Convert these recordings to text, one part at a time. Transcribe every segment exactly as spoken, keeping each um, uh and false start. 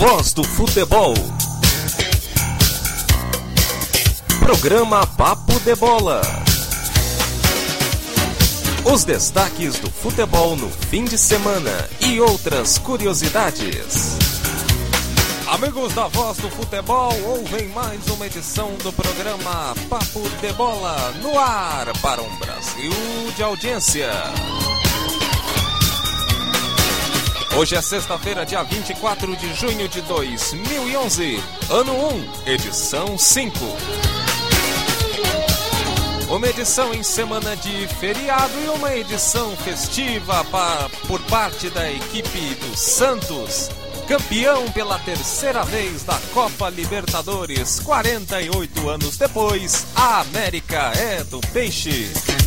voz do futebol. Programa Papo de Bola. Os destaques do futebol no fim de semana e outras curiosidades. Amigos da Voz do Futebol, ouvem mais uma edição do programa Papo de Bola no ar para um Brasil de audiência. Hoje é sexta-feira, dia vinte e quatro de junho de dois mil e onze, ano um, edição cinco. Uma edição em semana de feriado e uma edição festiva pra, por parte da equipe do Santos, campeão pela terceira vez da Copa Libertadores, quarenta e oito anos depois, a América é do Peixe.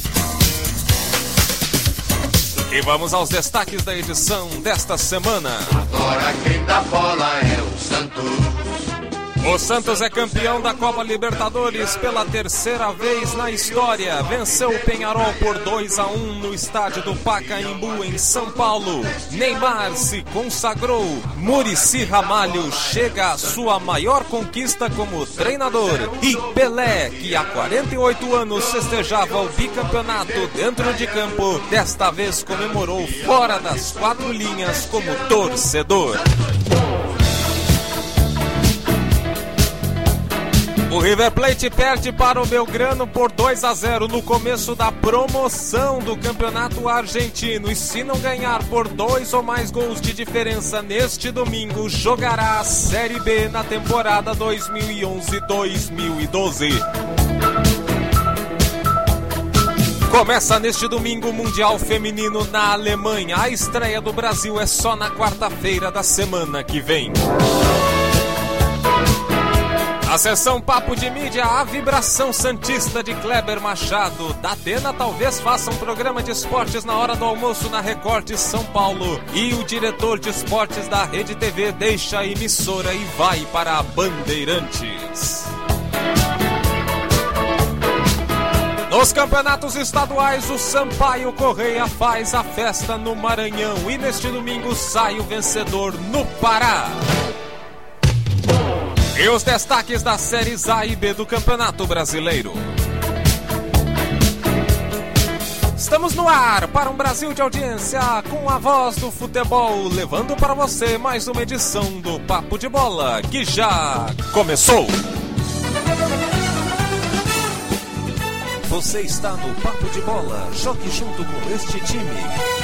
E vamos aos destaques da edição desta semana. Agora quem dá bola é o Santos. O Santos é campeão da Copa Libertadores pela terceira vez na história. Venceu o Peñarol por dois a um no estádio do Pacaembu, em São Paulo. Neymar se consagrou. Muricy Ramalho chega à sua maior conquista como treinador. E Pelé, que há quarenta e oito anos festejava o bicampeonato dentro de campo, desta vez comemorou fora das quatro linhas como torcedor. O River Plate perde para o Belgrano por dois a zero no começo da promoção do campeonato argentino. E se não ganhar por dois ou mais gols de diferença neste domingo, jogará a Série B na temporada dois mil e onze dois mil e doze. Começa neste domingo o Mundial Feminino na Alemanha. A estreia do Brasil é só na quarta-feira da semana que vem. A sessão Papo de Mídia, a vibração santista de Kleber Machado. Da Atena talvez faça um programa de esportes na hora do almoço na Record de São Paulo. E o diretor de esportes da Rede T V deixa a emissora e vai para a Bandeirantes. Nos campeonatos estaduais, o Sampaio Correia faz a festa no Maranhão. E neste domingo sai o vencedor no Pará. E os destaques das séries A e B do Campeonato Brasileiro. Estamos no ar para um Brasil de audiência com a Voz do Futebol, levando para você mais uma edição do Papo de Bola, que já começou. Você está no Papo de Bola, jogue junto com este time.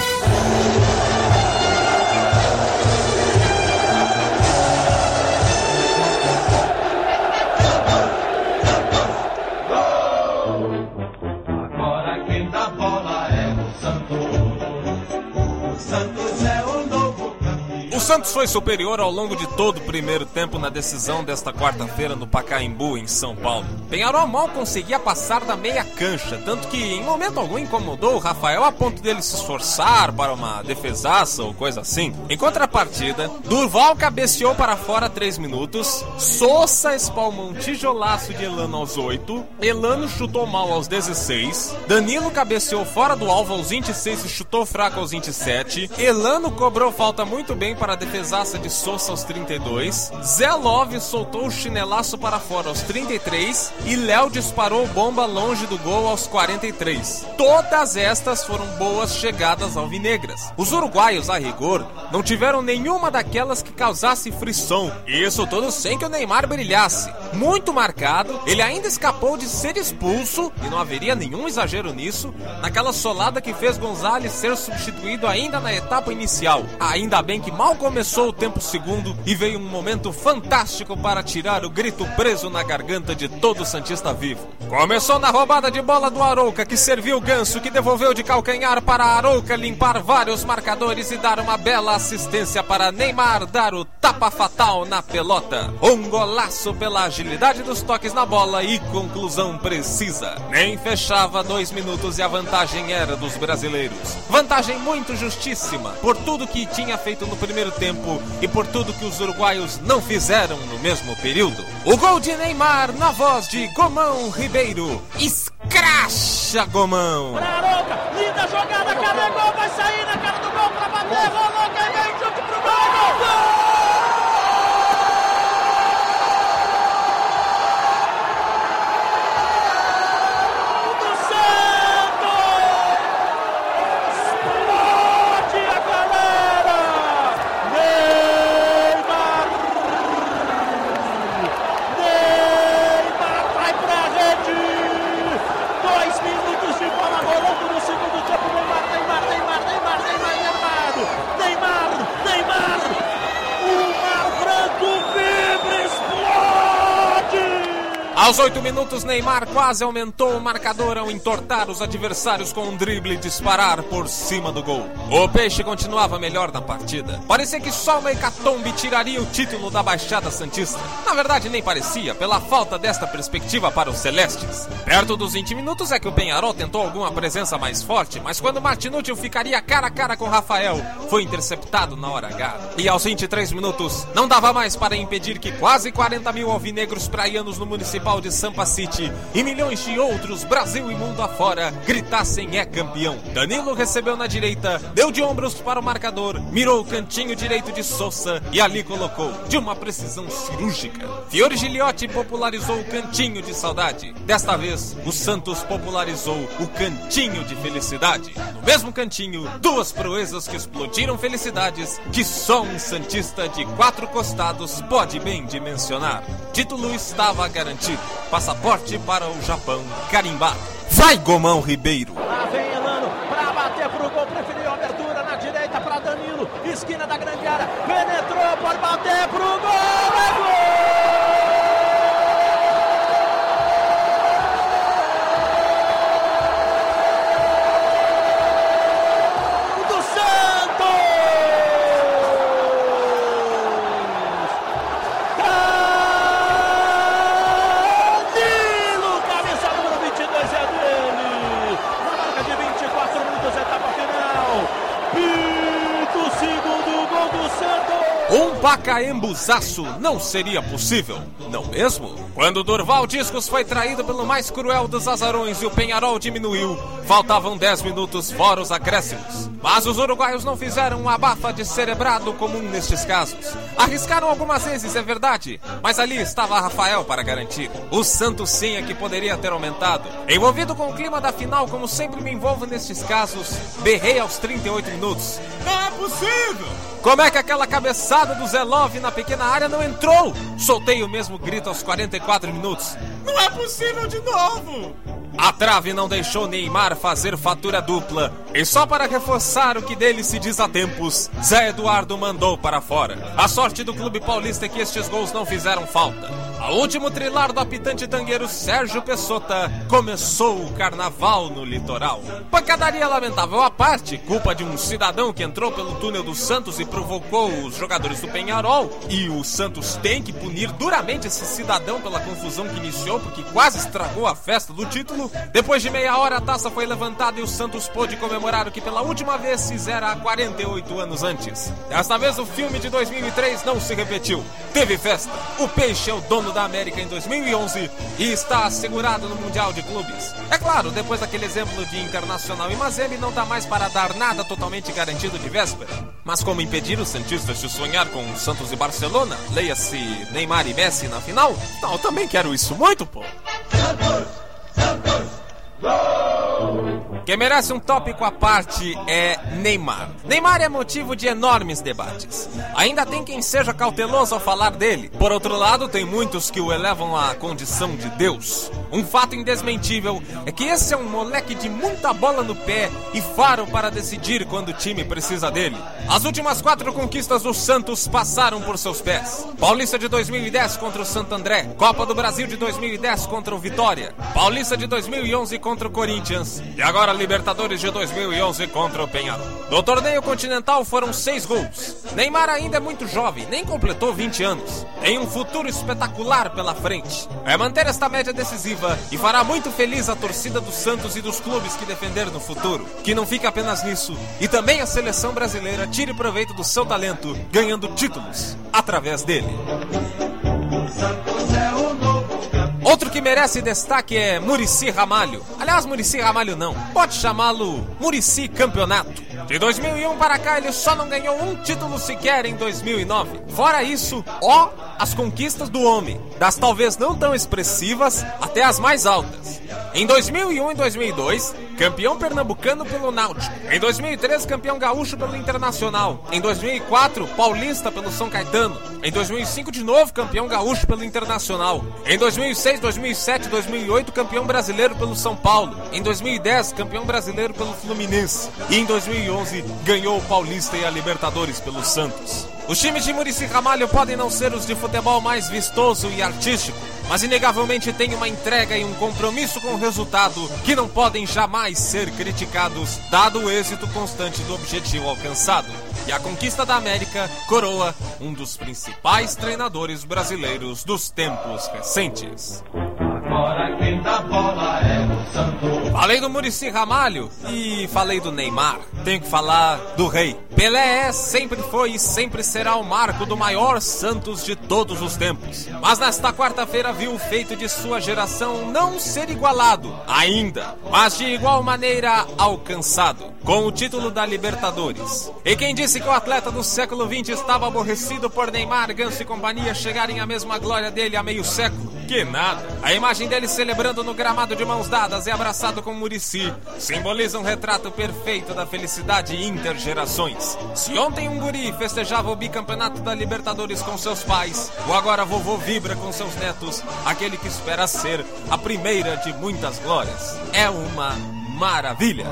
O Santos foi superior ao longo de todo o primeiro tempo na decisão desta quarta-feira no Pacaembu, em São Paulo. Peñarol mal conseguia passar da meia cancha, tanto que em momento algum incomodou o Rafael a ponto dele se esforçar para uma defesaça ou coisa assim. Em contrapartida, Durval cabeceou para fora três minutos, Sousa espalmou um tijolaço de Elano aos oito, Elano chutou mal aos dezesseis, Danilo cabeceou fora do alvo aos vinte e seis e chutou fraco aos vinte e sete, Elano cobrou falta muito bem para a defesaça de Sousa aos trinta e dois, Zé Love soltou o chinelaço para fora aos trinta e três e Léo disparou bomba longe do gol aos quarenta e três. Todas estas foram boas chegadas alvinegras. Os uruguaios, a rigor, não tiveram nenhuma daquelas que causasse frisson. Isso tudo sem que o Neymar brilhasse. Muito marcado, ele ainda escapou de ser expulso, e não haveria nenhum exagero nisso, naquela solada que fez Gonzalez ser substituído ainda na etapa inicial. Ainda bem que mal começou o tempo segundo e veio um momento fantástico para tirar o grito preso na garganta de todo santista vivo. Começou na roubada de bola do Arouca, que serviu o Ganso, que devolveu de calcanhar para Arouca limpar vários marcadores e dar uma bela assistência para Neymar dar o tapa fatal na pelota. Um golaço pela agilidade dos toques na bola e conclusão precisa. Nem fechava dois minutos e a vantagem era dos brasileiros. Vantagem muito justíssima por tudo que tinha feito no primeiro tempo e por tudo que os uruguaios não fizeram no mesmo período. O gol de Neymar na voz de Gomão Ribeiro. Escracha, Gomão! Pra Arouca, linda jogada, carregou, vai sair na cara do gol pra bater, rolou, quem vem, chute pro gol, gol! Aos oito minutos, Neymar quase aumentou o marcador ao entortar os adversários com um drible e disparar por cima do gol. O Peixe continuava melhor na partida. Parecia que só uma hecatombe tiraria o título da Baixada Santista. Na verdade, nem parecia, pela falta desta perspectiva para os celestes. Perto dos vinte minutos é que o Peñarol tentou alguma presença mais forte, mas quando Martinútil ficaria cara a cara com Rafael, foi interceptado na hora H. E aos vinte e três minutos, não dava mais para impedir que quase quarenta mil alvinegros praianos no Municipal de Sampa City e milhões de outros, Brasil e mundo afora, gritassem é campeão. Danilo recebeu na direita, deu de ombros para o marcador, mirou o cantinho direito de Sousa e ali colocou, de uma precisão cirúrgica. Fiore Giliotti popularizou o cantinho de saudade. Desta vez, o Santos popularizou o cantinho de felicidade. No mesmo cantinho, duas proezas que explodiram felicidades que só um santista de quatro costados pode bem dimensionar. Título estava garantido. Passaporte para o Japão carimbado. Vai, Gomão Ribeiro! Lá vem Elano pra bater pro gol, preferiu a abertura na direita pra Danilo, esquina da grande área, penetrou, pode bater pro gol, é gol! Um Pacaembuzaço não seria possível, não mesmo? Quando o Durval Discos foi traído pelo mais cruel dos azarões e o Peñarol diminuiu, faltavam dez minutos fora os acréscimos. Mas os uruguaios não fizeram um abafa de cerebrado comum nestes casos. Arriscaram algumas vezes, é verdade, mas ali estava Rafael para garantir. O Santos sim é que poderia ter aumentado. Envolvido com o clima da final, como sempre me envolvo nestes casos, berrei aos trinta e oito minutos. Não é possível! Como é que aquela cabeçada do Zé Love na pequena área não entrou? Soltei o mesmo grito aos quarenta e quatro minutos. Não é possível de novo! A trave não deixou Neymar fazer fatura dupla. E só para reforçar o que dele se diz há tempos, Zé Eduardo mandou para fora. A sorte do clube paulista é que estes gols não fizeram falta. Ao último trilar do apitante tangueiro Sérgio Pessota, começou o carnaval no litoral. Pancadaria lamentável à parte, culpa de um cidadão que entrou pelo túnel do Santos e provocou os jogadores do Peñarol. E o Santos tem que punir duramente esse cidadão pela confusão que iniciou, porque quase estragou a festa do título. Depois de meia hora a taça foi levantada e o Santos pôde comemorar o que pela última vez fizera há quarenta e oito anos antes. Desta vez o filme de dois mil e três não se repetiu. Teve festa. O Peixe é o dono da América em dois mil e onze e está assegurado no Mundial de Clubes. É claro, depois daquele exemplo de Internacional e Mazembe não dá mais para dar nada totalmente garantido de véspera. Mas como impedir os santistas de sonhar com Santos e Barcelona? Leia-se Neymar e Messi na final? Não, eu também quero isso muito, pô. Santos! Santos! Quem merece um tópico à parte é Neymar. Neymar é motivo de enormes debates. Ainda tem quem seja cauteloso ao falar dele. Por outro lado, tem muitos que o elevam à condição de Deus. Um fato indesmentível é que esse é um moleque de muita bola no pé e faro para decidir quando o time precisa dele. As últimas quatro conquistas do Santos passaram por seus pés. Paulista de dois mil e dez contra o Santo André, Copa do Brasil de dois mil e dez contra o Vitória, Paulista de dois mil e onze contra o Corinthians e agora Libertadores de dois mil e onze contra o Peñarol. No torneio continental foram seis gols. Neymar ainda é muito jovem, nem completou vinte anos. Tem um futuro espetacular pela frente. É manter esta média decisiva e fará muito feliz a torcida do Santos e dos clubes que defender no futuro. Que não fique apenas nisso, e também a seleção brasileira tire proveito do seu talento, ganhando títulos através dele. Outro que merece destaque é Muricy Ramalho. Aliás, Muricy Ramalho não, pode chamá-lo Muricy Campeonato. De dois mil e um para cá ele só não ganhou um título sequer em dois mil e nove. Fora isso, ó, as conquistas do homem, das talvez não tão expressivas até as mais altas. Em dois mil e um e dois mil e dois, campeão pernambucano pelo Náutico. Em dois mil e três, campeão gaúcho pelo Internacional. Em dois mil e quatro, paulista pelo São Caetano. Em dois mil e cinco, de novo, campeão gaúcho pelo Internacional. Em dois mil e seis, dois mil e sete, dois mil e oito, campeão brasileiro pelo São Paulo. Em dois mil e dez, campeão brasileiro pelo Fluminense. E em dois mil e onze, ganhou o Paulista e a Libertadores pelo Santos. Os times de Muricy Ramalho podem não ser os de futebol mais vistoso e artístico, mas inegavelmente tem uma entrega e um compromisso com o resultado que não podem jamais ser criticados, dado o êxito constante do objetivo alcançado. E a conquista da América coroa um dos principais treinadores brasileiros dos tempos recentes. Agora quem dá bola é o Santos. Falei do Muricy Ramalho e falei do Neymar. Tenho que falar do rei. Pelé é, sempre foi e sempre será o marco do maior Santos de todos os tempos. Mas nesta quarta-feira viu o feito de sua geração não ser igualado ainda, mas de igual maneira alcançado, com o título da Libertadores. E quem disse que o atleta do século vinte estava aborrecido por Neymar, Ganso e companhia chegarem à mesma glória dele há meio século? Que nada. A imagem dele celebrando no gramado de mãos dadas e abraçado com Muricy simboliza um retrato perfeito da felicidade intergerações. Se ontem um guri festejava o bicampeonato da Libertadores com seus pais, o agora vovô vibra com seus netos, aquele que espera ser a primeira de muitas glórias. É uma maravilha.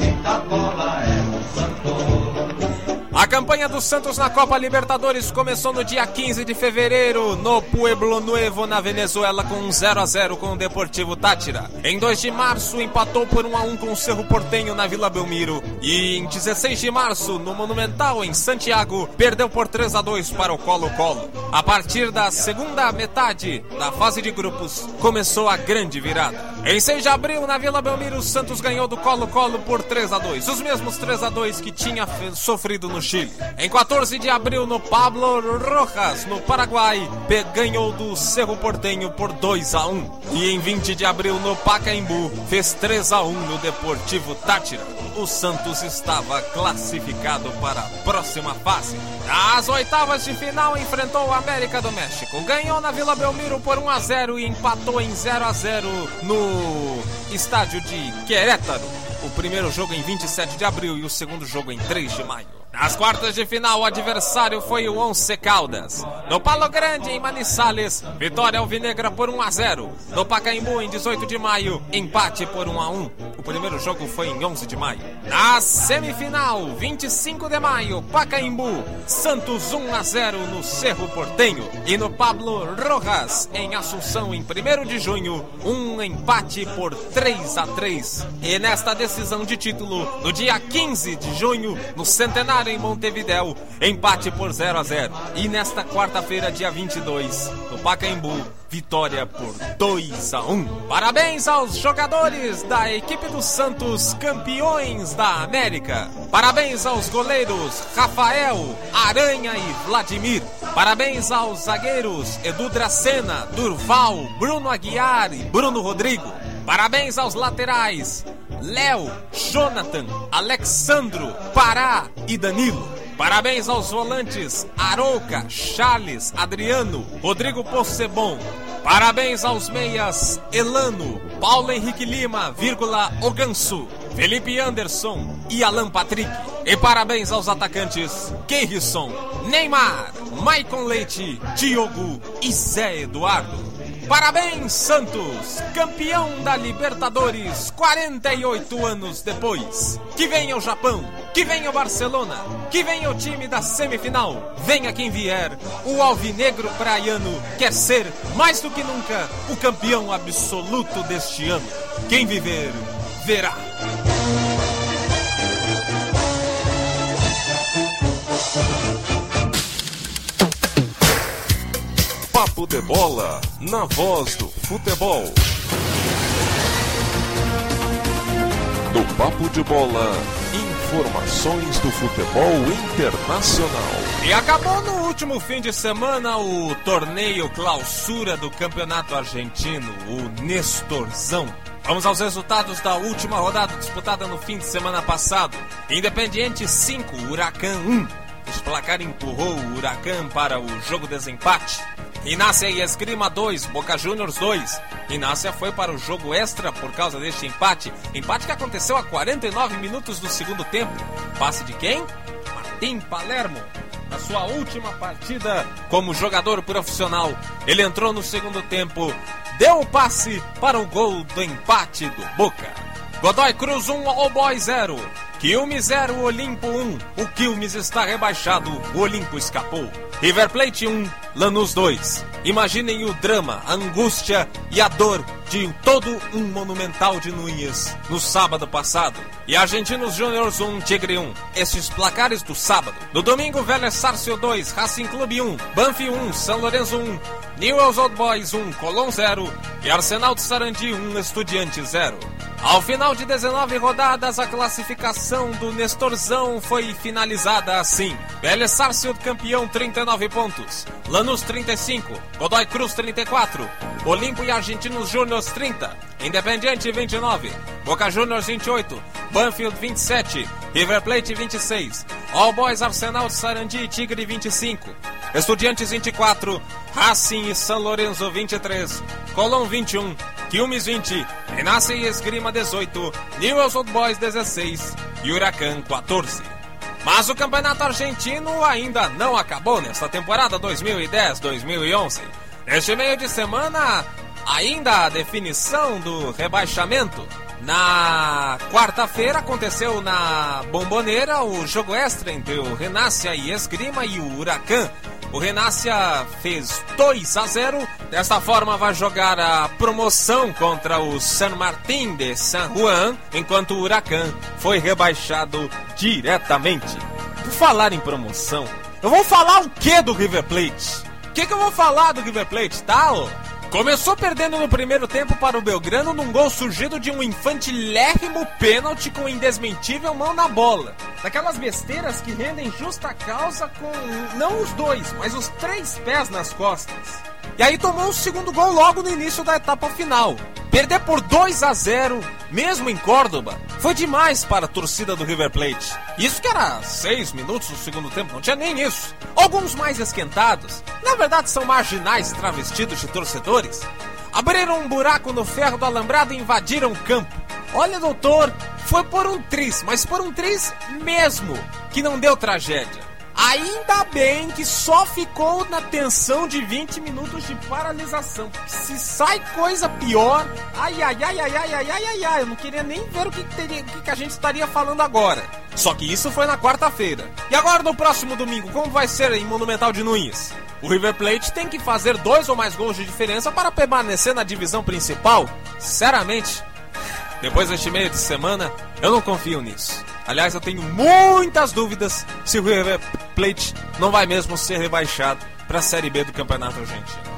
A campanha do Santos na Copa Libertadores começou no dia quinze de fevereiro, no Pueblo Nuevo, na Venezuela, com um zero a zero com o Deportivo Táchira. Em dois de março, empatou por um a um com o Cerro Porteño na Vila Belmiro. E em dezesseis de março, no Monumental, em Santiago, perdeu por três a dois para o Colo-Colo. A partir da segunda metade da fase de grupos, começou a grande virada. Em seis de abril, na Vila Belmiro, o Santos ganhou do Colo-Colo por três a dois. Os mesmos três a dois que tinha sofrido no Chile. Em quatorze de abril, no Pablo Rojas, no Paraguai, ganhou do Cerro Porteño por dois a um. E em vinte de abril, no Pacaembu, fez três a um no Deportivo Táchira. O Santos estava classificado para a próxima fase. Nas oitavas de final, enfrentou o América do México. Ganhou na Vila Belmiro por um a zero e empatou em zero a zero no estádio de Querétaro. O primeiro jogo em vinte e sete de abril e o segundo jogo em três de maio. Nas quartas de final, o adversário foi o Once Caldas. No Palo Grande, em Manizales, vitória alvinegra por um a zero. No Pacaembu, em dezoito de maio, empate por um a um. O primeiro jogo foi em onze de maio. Na semifinal, vinte e cinco de maio, Pacaembu, Santos um a zero no Cerro Porteño. E no Pablo Rojas, em Assunção, em primeiro de junho, um empate por três a três. E nesta decisão de título, no dia quinze de junho, no Centenário, em Montevidéu, empate por zero a zero. E nesta quarta-feira, dia vinte e dois, no Pacaembu, vitória por dois a um. Parabéns aos jogadores da equipe do Santos, campeões da América. Parabéns aos goleiros Rafael, Aranha e Vladimir. Parabéns aos zagueiros Edu Dracena, Durval, Bruno Aguiar e Bruno Rodrigo. Parabéns aos laterais Léo, Jonathan, Alexandro, Pará e Danilo. Parabéns aos volantes Arouca, Charles, Adriano, Rodrigo Possebon. Parabéns aos meias Elano, Paulo Henrique Lima, vírgula, Ogansu, Felipe Anderson e Alan Patrick. E parabéns aos atacantes Keirson, Neymar, Maicon Leite, Diogo e Zé Eduardo. Parabéns, Santos, campeão da Libertadores quarenta e oito anos depois. Que venha o Japão, que venha o Barcelona, que venha o time da semifinal. Venha quem vier, o alvinegro praiano quer ser, mais do que nunca, o campeão absoluto deste ano. Quem viver, verá. Papo de Bola, na voz do futebol. No Papo de Bola, informações do futebol internacional. E acabou no último fim de semana o torneio clausura do Campeonato Argentino, o Nestorzão. Vamos aos resultados da última rodada disputada no fim de semana passado. Independiente cinco, Huracan um. O placar empurrou o Huracan para o jogo desempate. Inácia e Esgrima dois, Boca Juniors dois. Inácia foi para o jogo extra por causa deste empate. Empate que aconteceu a quarenta e nove minutos do segundo tempo. Passe de quem? Martim Palermo. Na sua última partida como jogador profissional, ele entrou no segundo tempo, deu o passe para o gol do empate do Boca. Godoy Cruz um, All Boys zero. Quilmes zero, Olimpo um. O Quilmes está rebaixado, o Olimpo escapou. River Plate um, Lanús dois. Imaginem o drama, a angústia e a dor de todo um Monumental de Núñez no sábado passado. E Argentinos Júniors um, Tigre um. Estes placares do sábado. No domingo, Vélez Sarsfield dois, Racing Clube um, Banfield um, São Lourenço um, Newell's Old Boys um, Colón zero e Arsenal de Sarandi um, Estudiantes zero. Ao final de dezenove rodadas, a classificação do Nestorzão foi finalizada assim. Vélez Sarsfield campeão, trinta e nove pontos. Lanús trinta e cinco, Godoy Cruz trinta e quatro, Olimpo e Argentinos Júniors trinta, Independiente vinte e nove, Boca Juniors vinte e oito, Banfield vinte e sete, River Plate vinte e seis, All Boys, Arsenal de Sarandi e Tigre vinte e cinco, Estudiantes vinte e quatro, Racing e São Lourenço vinte e três, Colón vinte e um, Quilmes vinte, Renasce e Esgrima dezoito, Newell's Old Boys dezesseis e Huracan quatorze. Mas o campeonato argentino ainda não acabou nesta temporada dois mil e dez dois mil e onze. Neste meio de semana, ainda a definição do rebaixamento. Na quarta-feira aconteceu na Bombonera o jogo extra entre o Renasce e Esgrima e o Huracan. O Renascia fez dois a zero, desta forma vai jogar a promoção contra o San Martín de San Juan, enquanto o Huracan foi rebaixado diretamente. Por falar em promoção, eu vou falar o que do River Plate? O que, que eu vou falar do River Plate, tá? Ó? Começou perdendo no primeiro tempo para o Belgrano num gol surgido de um infantilérrimo pênalti com indesmentível mão na bola. Daquelas besteiras que rendem justa causa com não os dois, mas os três pés nas costas. E aí tomou o segundo gol logo no início da etapa final. Perder por dois a zero, mesmo em Córdoba, foi demais para a torcida do River Plate. Isso que era seis minutos do segundo tempo, não tinha nem isso. Alguns mais esquentados, na verdade são marginais travestidos de torcedores, abriram um buraco no ferro do alambrado e invadiram o campo. Olha, doutor, foi por um triz, mas por um triz mesmo, que não deu tragédia. Ainda bem que só ficou na tensão de vinte minutos de paralisação. Se sai coisa pior, ai, ai, ai, ai, ai, ai, ai, ai, ai, eu não queria nem ver o que, teria, o que a gente estaria falando agora. Só que isso foi na quarta-feira. E agora no próximo domingo, como vai ser em Monumental de Núñez? O River Plate tem que fazer dois ou mais gols de diferença para permanecer na divisão principal? Sinceramente, depois deste meio de semana, eu não confio nisso. Aliás, eu tenho muitas dúvidas se o River Plate não vai mesmo ser rebaixado para a Série B do Campeonato Argentino.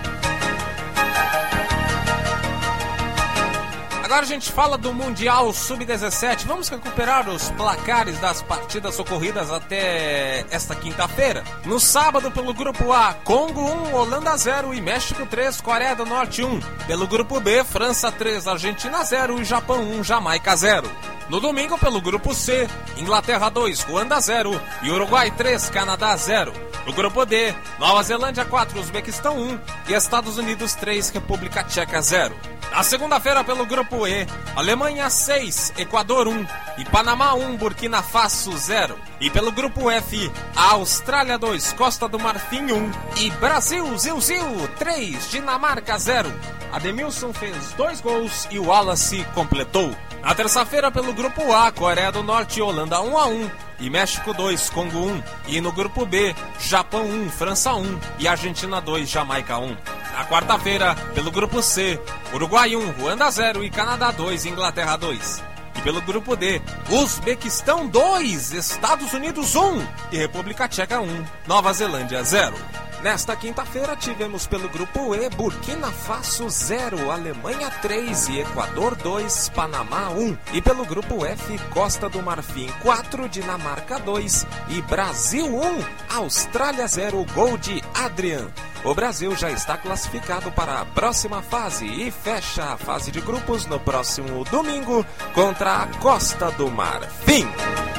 Agora a gente fala do Mundial sub dezessete. Vamos recuperar os placares das partidas ocorridas até esta quinta-feira. No sábado, pelo Grupo A, Congo um, Holanda zero e México três, Coreia do Norte um. Pelo Grupo B, França três, Argentina zero e Japão um, Jamaica zero. No domingo, pelo Grupo C, Inglaterra dois, Ruanda zero e Uruguai três, Canadá zero. No Grupo D, Nova Zelândia quatro, Uzbequistão um e Estados Unidos três, República Tcheca zero. Na segunda-feira, pelo Grupo E, Alemanha seis, Equador um e Panamá um, Burkina Faso zero. E pelo Grupo F, a Austrália dois, Costa do Marfim um e Brasil Zil Zil três, Dinamarca zero. Ademilson fez dois gols e o Wallace completou. Na terça-feira, pelo Grupo A, Coreia do Norte e Holanda um a um e México dois, Congo um. E no Grupo B, Japão um, França um e Argentina dois, Jamaica um. Na quarta-feira, pelo Grupo C, Uruguai um, Ruanda zero e Canadá dois, Inglaterra dois. E pelo Grupo D, Uzbequistão dois, Estados Unidos um e República Tcheca um, Nova Zelândia zero. Nesta quinta-feira tivemos pelo Grupo E, Burkina Faso zero, Alemanha três e Equador dois, Panamá um. E pelo Grupo F, Costa do Marfim quatro, Dinamarca dois e Brasil um, Austrália zero, gol de Adrian. O Brasil já está classificado para a próxima fase e fecha a fase de grupos no próximo domingo contra a Costa do Marfim.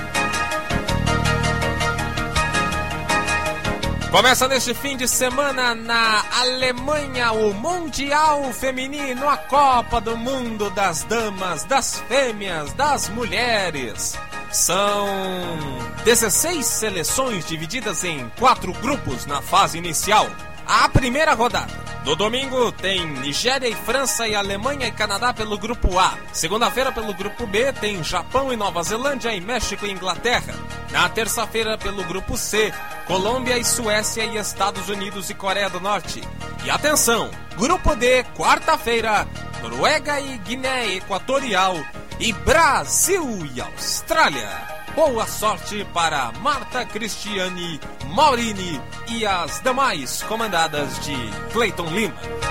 Começa neste fim de semana na Alemanha o Mundial Feminino, a Copa do Mundo das Damas, das Fêmeas, das Mulheres. São dezesseis seleções divididas em quatro grupos na fase inicial. a primeira rodada. No domingo tem Nigéria e França e Alemanha e Canadá pelo grupo A. Segunda-feira pelo grupo B tem Japão e Nova Zelândia e México e Inglaterra. Na terça-feira pelo grupo C, Colômbia e Suécia e Estados Unidos e Coreia do Norte. E atenção, grupo D, quarta-feira, Noruega e Guiné Equatorial e Brasil e Austrália. Boa sorte para Marta Cristiane Maurini e as demais comandadas de Cleiton Lima.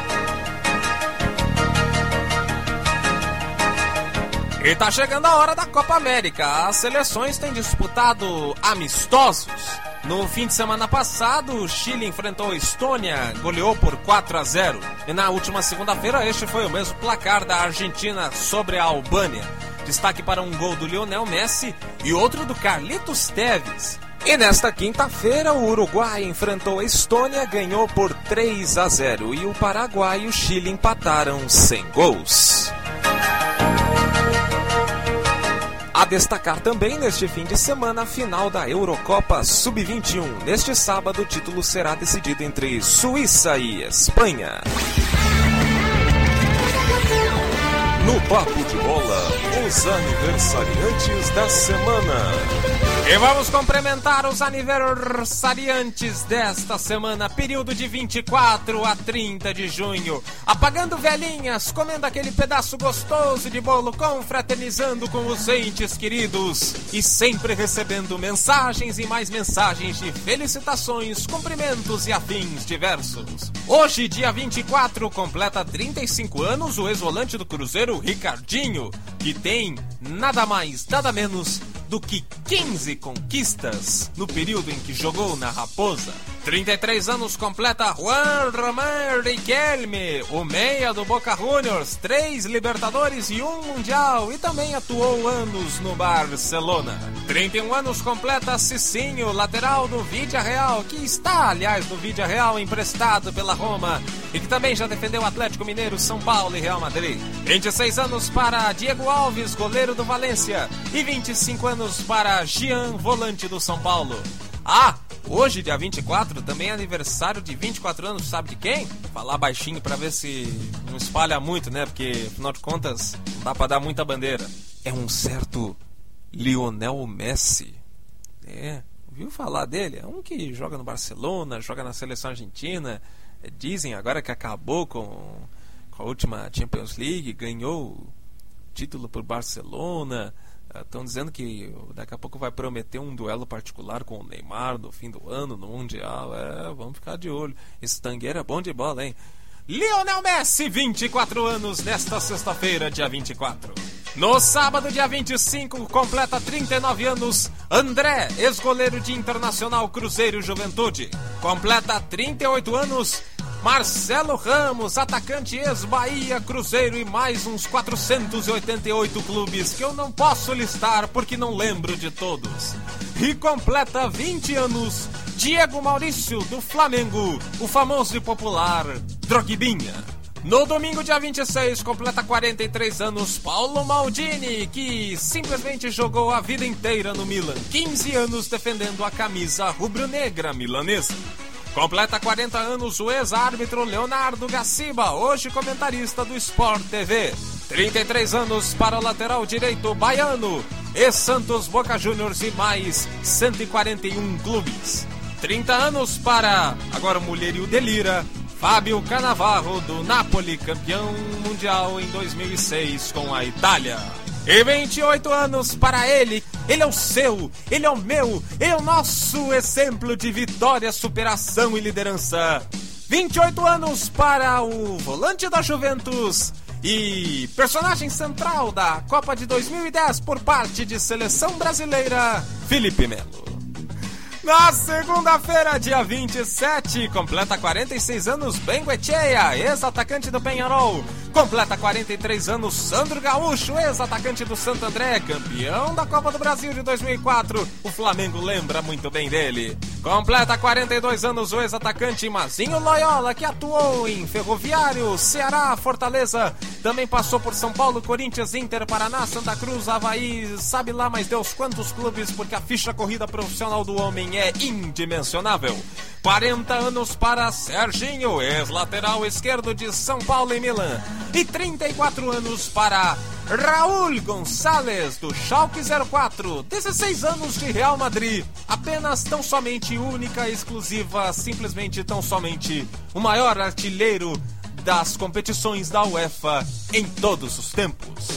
E tá chegando a hora da Copa América. As seleções têm disputado amistosos. No fim de semana passado, o Chile enfrentou a Estônia, goleou por quatro a zero. E na última segunda-feira, este foi o mesmo placar da Argentina sobre a Albânia. Destaque para um gol do Lionel Messi e outro do Carlitos Tevez. E nesta quinta-feira, o Uruguai enfrentou a Estônia, ganhou por três a zero. E o Paraguai e o Chile empataram sem gols. A destacar também neste fim de semana a final da Eurocopa sub vinte e um. Neste sábado, o título será decidido entre Suíça e Espanha. No Papo de Bola, os aniversariantes da semana. E vamos cumprimentar os aniversariantes desta semana, período de vinte e quatro a trinta de junho. Apagando velhinhas, comendo aquele pedaço gostoso de bolo, confraternizando com os entes queridos. E sempre recebendo mensagens e mais mensagens de felicitações, cumprimentos e afins diversos. Hoje, dia vinte e quatro, completa trinta e cinco anos o ex-volante do Cruzeiro, Ricardinho, que tem nada mais, nada menos do que quinze conquistas no período em que jogou na Raposa. trinta e três anos completa Juan Román Riquelme, o meia do Boca Juniors, três Libertadores e um Mundial, e também atuou anos no Barcelona. trinta e um anos completa Cicinho, lateral do Villarreal, que está, aliás, no Villarreal, emprestado pela Roma, e que também já defendeu Atlético Mineiro, São Paulo e Real Madrid. vinte e seis anos para Diego Alves, goleiro do Valência, e vinte e cinco anos para Jean, volante do São Paulo. Ah, hoje, dia vinte e quatro, também é aniversário de vinte e quatro anos, sabe de quem? Falar baixinho pra ver se não espalha muito, né? Porque, afinal de contas, não dá pra dar muita bandeira. É um certo Lionel Messi. É, ouviu falar dele? É um que joga no Barcelona, joga na seleção argentina. Dizem agora que acabou com, com a última Champions League, ganhou o título por Barcelona. Estão dizendo que daqui a pouco vai prometer um duelo particular com o Neymar no fim do ano, no Mundial. É, vamos ficar de olho. Esse tangueiro é bom de bola, hein? Lionel Messi, vinte e quatro anos, nesta sexta-feira, dia vinte e quatro. No sábado, dia vinte e cinco, completa trinta e nove anos, André, ex-goleiro de Internacional, Cruzeiro e Juventude. Completa trinta e oito anos, Marcelo Ramos, atacante ex-Bahia, Cruzeiro e mais uns quatrocentos e oitenta e oito clubes que eu não posso listar porque não lembro de todos. E completa vinte anos, Diego Maurício, do Flamengo, o famoso e popular Droguinha. No domingo, dia vinte e seis, completa quarenta e três anos, Paulo Maldini, que simplesmente jogou a vida inteira no Milan, quinze anos defendendo a camisa rubro-negra milanesa. Completa quarenta anos o ex-árbitro Leonardo Gaciba, hoje comentarista do Sport T V. trinta e três anos para o lateral direito baiano, ex-Santos, Boca Juniors e mais cento e quarenta e um clubes. trinta anos para, agora o mulherio delira, Fábio Cannavaro, do Napoli, campeão mundial em dois mil e seis com a Itália. E vinte e oito anos para ele, ele é o seu, ele é o meu, ele é o nosso exemplo de vitória, superação e liderança. vinte e oito anos para o volante da Juventus e personagem central da Copa de dois mil e dez por parte de seleção brasileira, Felipe Melo. Na segunda-feira, dia vinte e sete, completa quarenta e seis anos Bengoechea, ex-atacante do Peñarol, Completa quarenta e três anos Sandro Gaúcho, ex-atacante do Santo André, campeão da Copa do Brasil de dois mil e quatro. O Flamengo lembra muito bem dele. Completa quarenta e dois anos o ex-atacante Mazinho Loyola, que atuou em Ferroviário, Ceará, Fortaleza. Também passou por São Paulo, Corinthians, Inter, Paraná, Santa Cruz, Avaí, sabe lá mais Deus quantos clubes, porque a ficha corrida profissional do homem é indimensionável. quarenta anos para Serginho, ex-lateral esquerdo de São Paulo e Milan. E trinta e quatro anos para Raul Gonçalves, do Schalke zero quatro. dezesseis anos de Real Madrid. Apenas tão somente única, exclusiva, simplesmente tão somente o maior artilheiro das competições da UEFA em todos os tempos.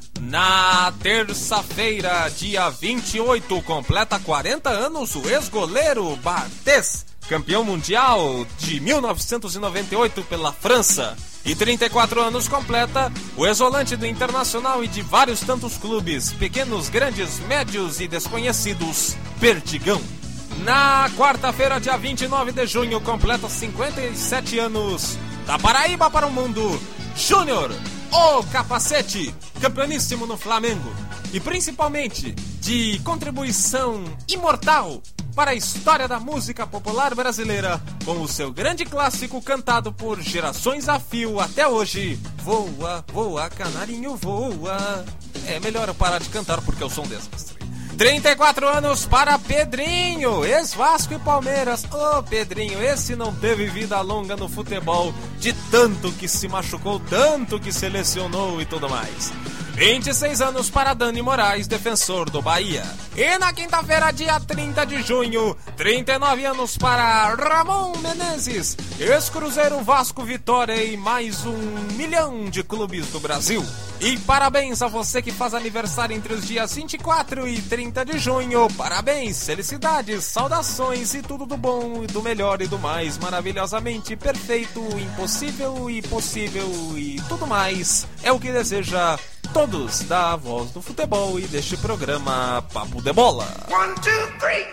Na terça-feira, dia vinte e oito, completa quarenta anos o ex-goleiro Barthez, campeão mundial de mil novecentos e noventa e oito pela França. E trinta e quatro anos completa o ex-volante do Internacional e de vários tantos clubes, pequenos, grandes, médios e desconhecidos, Perdigão. Na quarta-feira, dia vinte e nove de junho, completa cinquenta e sete anos da Paraíba para o mundo, Júnior, o Capacete, campeoníssimo no Flamengo. E principalmente de contribuição imortal para a história da música popular brasileira, com o seu grande clássico cantado por gerações a fio até hoje, Voa, voa, canarinho, voa. É melhor eu parar de cantar porque eu sou um desastre. trinta e quatro anos para Pedrinho, ex-Vasco e Palmeiras. Ô, oh, Pedrinho, esse não teve vida longa no futebol, de tanto que se machucou, tanto que se lesionou e tudo mais. vinte e seis anos para Dani Moraes, defensor do Bahia. E na quinta-feira, dia trinta de junho, trinta e nove anos para Ramon Menezes, ex-Cruzeiro, Vasco, Vitória e mais um milhão de clubes do Brasil. E parabéns a você que faz aniversário entre os dias vinte e quatro e trinta de junho. Parabéns, felicidades, saudações e tudo do bom e do melhor e do mais maravilhosamente perfeito, impossível e possível e tudo mais. É o que deseja todos da Voz do Futebol e deste programa Papo de Bola. One, two, three.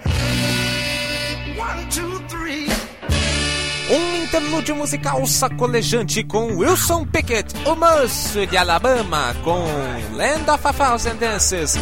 One, two, three. Um interlúdio musical sacolejante com Wilson Pickett, o moço de Alabama, com Land of a Thousand Dances.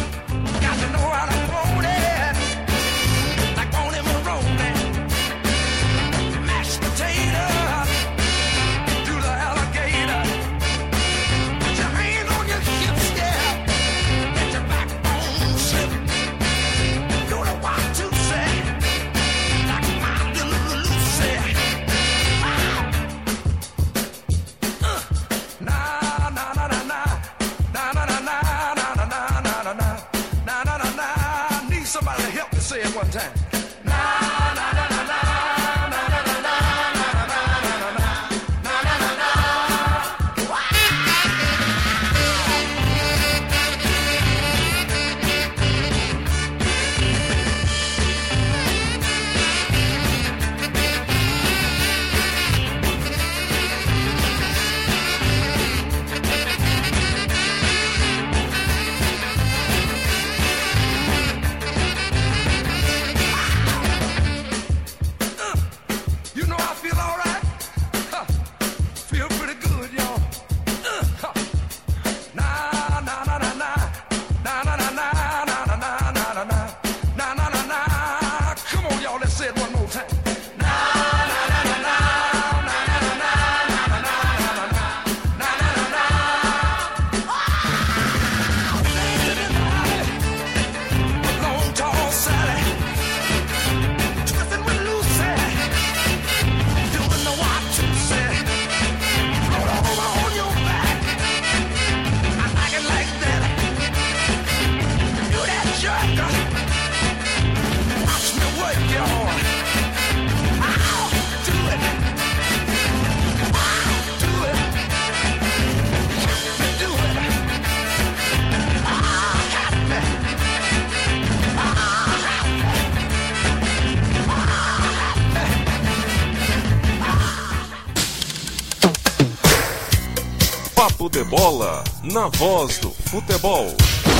Papo de Bola, na Voz do Futebol.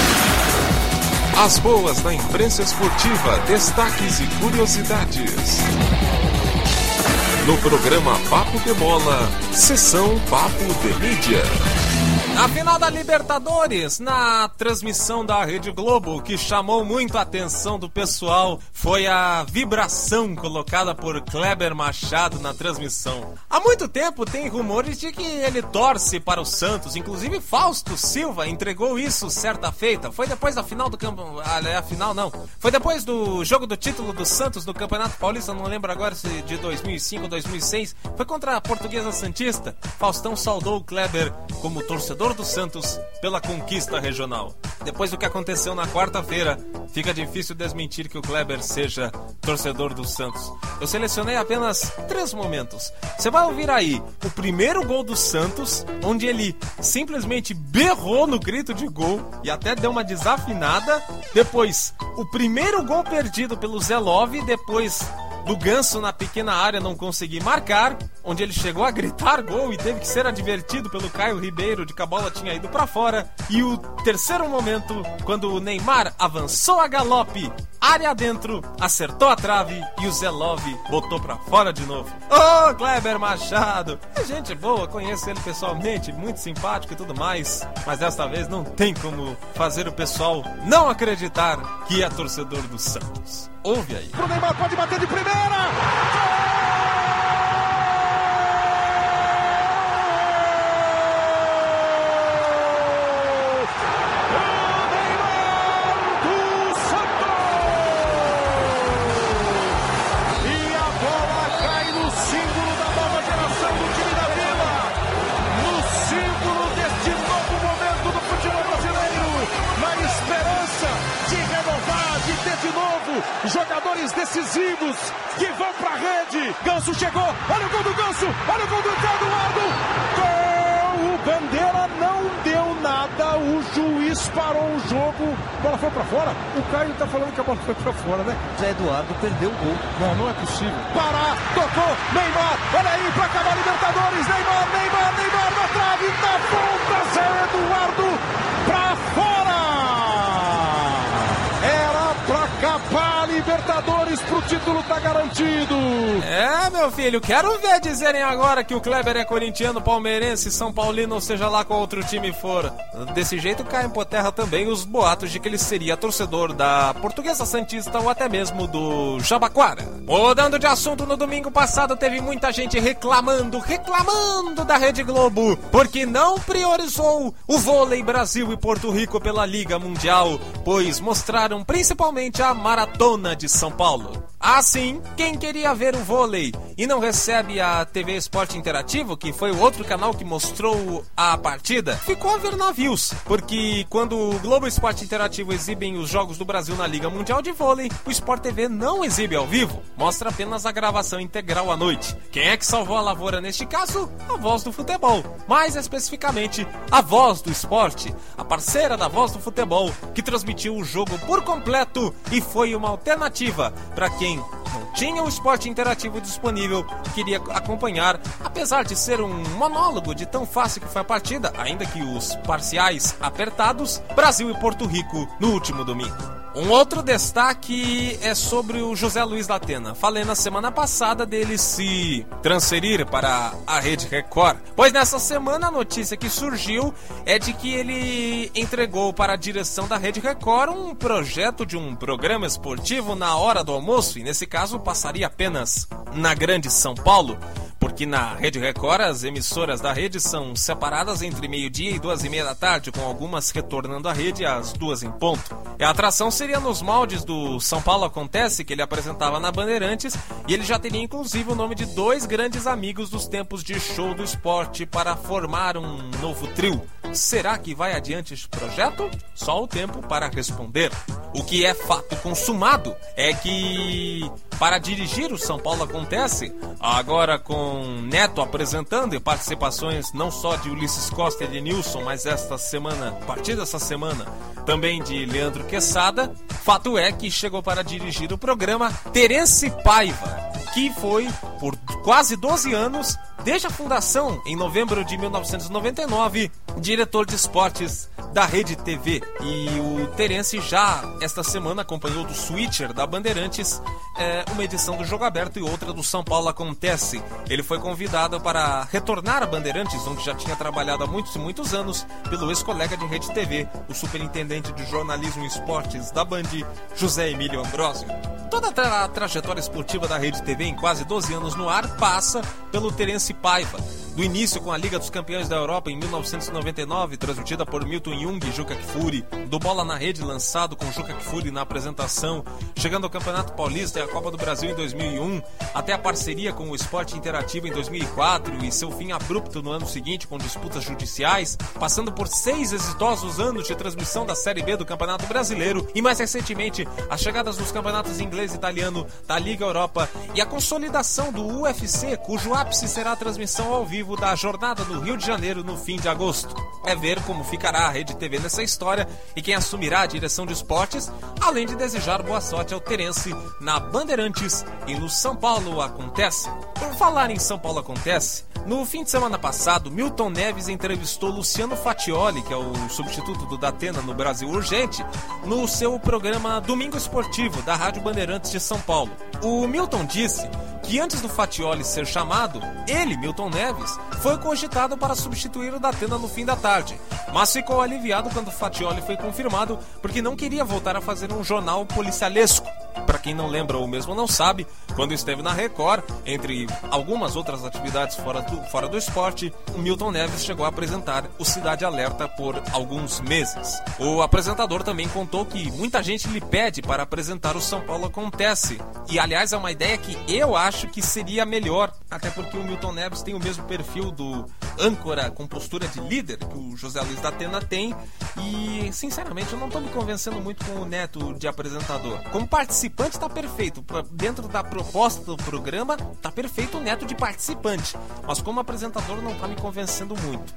As boas da imprensa esportiva, destaques e curiosidades. no programa Papo de Bola, sessão Papo de Mídia. A final da Libertadores, na transmissão da Rede Globo, o que chamou muito a atenção do pessoal foi a vibração colocada por Kleber Machado na transmissão. Há muito tempo tem rumores de que ele torce para o Santos, inclusive Fausto Silva entregou isso certa feita. Foi depois da final do campo... Ah, a final não. Foi depois do jogo do título do Santos no Campeonato Paulista, não lembro agora se de dois mil e cinco ou dois mil e seis. Foi contra a Portuguesa Santista. Faustão saudou o Kleber como torcedor do Santos pela conquista regional. Depois do que aconteceu na quarta-feira, fica difícil desmentir que o Kleber seja torcedor do Santos. Eu selecionei apenas três momentos. Você vai ouvir aí o primeiro gol do Santos, onde ele simplesmente berrou no grito de gol e até deu uma desafinada. Depois, o primeiro gol perdido pelo Zé Love, depois do Ganso na pequena área não conseguir marcar, onde ele chegou a gritar gol e teve que ser advertido pelo Caio Ribeiro de que a bola tinha ido pra fora. E o terceiro momento, quando o Neymar avançou a galope, área dentro, acertou a trave e o Zé Love botou pra fora de novo. Ô, oh, Kleber Machado! É gente boa, conheço ele pessoalmente, muito simpático e tudo mais, mas desta vez não tem como fazer o pessoal não acreditar que é torcedor do Santos. Ouve aí. Pro Neymar, pode bater de primeira! Jogadores decisivos que vão pra rede. Ganso chegou, olha o gol do Ganso, olha o gol do Eduardo. Gol! O Bandeira não deu nada, o juiz parou o jogo. A bola foi pra fora? O Caio tá falando que a bola foi pra fora, né? Zé Eduardo perdeu o gol. Não, não é possível. Pará, tocou, Neymar, olha aí pra acabar a Libertadores. Neymar, Neymar, Neymar na trave, na ponta, Zé Eduardo pra fora. Era pra acabar a Libertadores, pro título tá garantido. É, meu filho, quero ver dizerem agora que o Kleber é corintiano, palmeirense, São Paulino, ou seja lá qual outro time for. Desse jeito caem por terra também os boatos de que ele seria torcedor da Portuguesa Santista ou até mesmo do Jabaquara. Mudando de assunto, no domingo passado teve muita gente reclamando, reclamando da Rede Globo, porque não priorizou o vôlei Brasil e Porto Rico pela Liga Mundial, pois mostraram principalmente a maratona de São Paulo. Assim, quem queria ver o vôlei e não recebe a T V Esporte Interativo, que foi o outro canal que mostrou a partida, ficou a ver navios, porque quando o Globo Esporte Interativo exibem os jogos do Brasil na Liga Mundial de Vôlei, o Sport T V não exibe ao vivo, mostra apenas a gravação integral à noite. Quem é que salvou a lavoura neste caso? A Voz do Futebol, mais especificamente a Voz do Esporte, a parceira da Voz do Futebol, que transmitiu o jogo por completo e foi uma alternativa para quem não tinha o esporte interativo disponível e queria acompanhar, apesar de ser um monólogo de tão fácil que foi a partida, ainda que os parciais apertados, Brasil e Porto Rico no último domingo. Um outro destaque é sobre o José Luiz Latena. Falei na semana passada dele se transferir para a Rede Record, pois nessa semana a notícia que surgiu é de que ele entregou para a direção da Rede Record um projeto de um programa esportivo na hora do almoço, e nesse caso passaria apenas na Grande São Paulo, porque na Rede Record as emissoras da rede são separadas entre meio-dia e duas e meia da tarde, com algumas retornando à rede às duas em ponto. E a atração seria nos moldes do São Paulo Acontece, que ele apresentava na Bandeirantes, e ele já teria inclusive o nome de dois grandes amigos dos tempos de Show do Esporte para formar um novo trio. Será que vai adiante este projeto? Só o tempo para responder. O que é fato consumado é que, para dirigir o São Paulo Acontece, agora com Neto apresentando e participações não só de Ulisses Costa e de Nilson, mas esta semana, a partir dessa semana, também de Leandro Quesada, fato é que chegou para dirigir o programa Terence Paiva, que foi, por quase doze anos, desde a fundação, em novembro de mil novecentos e noventa e nove, diretor de esportes da Rede T V. E o Terence já esta semana acompanhou do Switcher da Bandeirantes é, uma edição do Jogo Aberto e outra do São Paulo Acontece. Ele foi convidado para retornar a Bandeirantes, onde já tinha trabalhado há muitos e muitos anos, pelo ex-colega de Rede T V, o superintendente de jornalismo e esportes da Band, José Emílio Ambrósio. Toda a tra- trajetória esportiva da Rede T V em quase doze anos no ar passa pelo Terence Paiva. Do início com a Liga dos Campeões da Europa em mil novecentos e noventa e nove, transmitida por Milton Jung e Juca Kfouri, do Bola na Rede lançado com Juca Kfouri na apresentação, chegando ao Campeonato Paulista e a Copa do Brasil em dois mil e um, até a parceria com o Esporte Interativo em dois mil e quatro e seu fim abrupto no ano seguinte com disputas judiciais, passando por seis exitosos anos de transmissão da Série B do Campeonato Brasileiro e mais recentemente as chegadas dos campeonatos inglês e italiano, da Liga Europa e a consolidação do U F C, cujo ápice será a transmissão ao vivo da jornada no Rio de Janeiro no fim de agosto. É ver como ficará a Rede T V nessa história e quem assumirá a direção de esportes, além de desejar boa sorte ao Terence na Bandeirantes e no São Paulo Acontece. Por falar em São Paulo Acontece, no fim de semana passado, Milton Neves entrevistou Luciano Fatioli, que é o substituto do Datena no Brasil Urgente, no seu programa Domingo Esportivo da Rádio Bandeirantes de São Paulo. O Milton disse que antes do Fatioli ser chamado, ele, Milton Neves, foi cogitado para substituir o Datena no fim da tarde, mas ficou aliviado quando o Fatioli foi confirmado porque não queria voltar a fazer um jornal policialesco. Para quem não lembra ou mesmo não sabe, quando esteve na Record, entre algumas outras atividades fora do, fora do esporte, o Milton Neves chegou a apresentar o Cidade Alerta por alguns meses. O apresentador também contou que muita gente lhe pede para apresentar o São Paulo Acontece, e aliás é uma ideia que eu acho que seria melhor, até porque o Milton Neves tem o mesmo perfil do âncora com postura de líder que o José Luiz Datena tem, e sinceramente eu não estou me convencendo muito com o Neto de apresentador. Como participante está perfeito, dentro da proposta do programa está perfeito o Neto de participante, mas como apresentador não está me convencendo muito.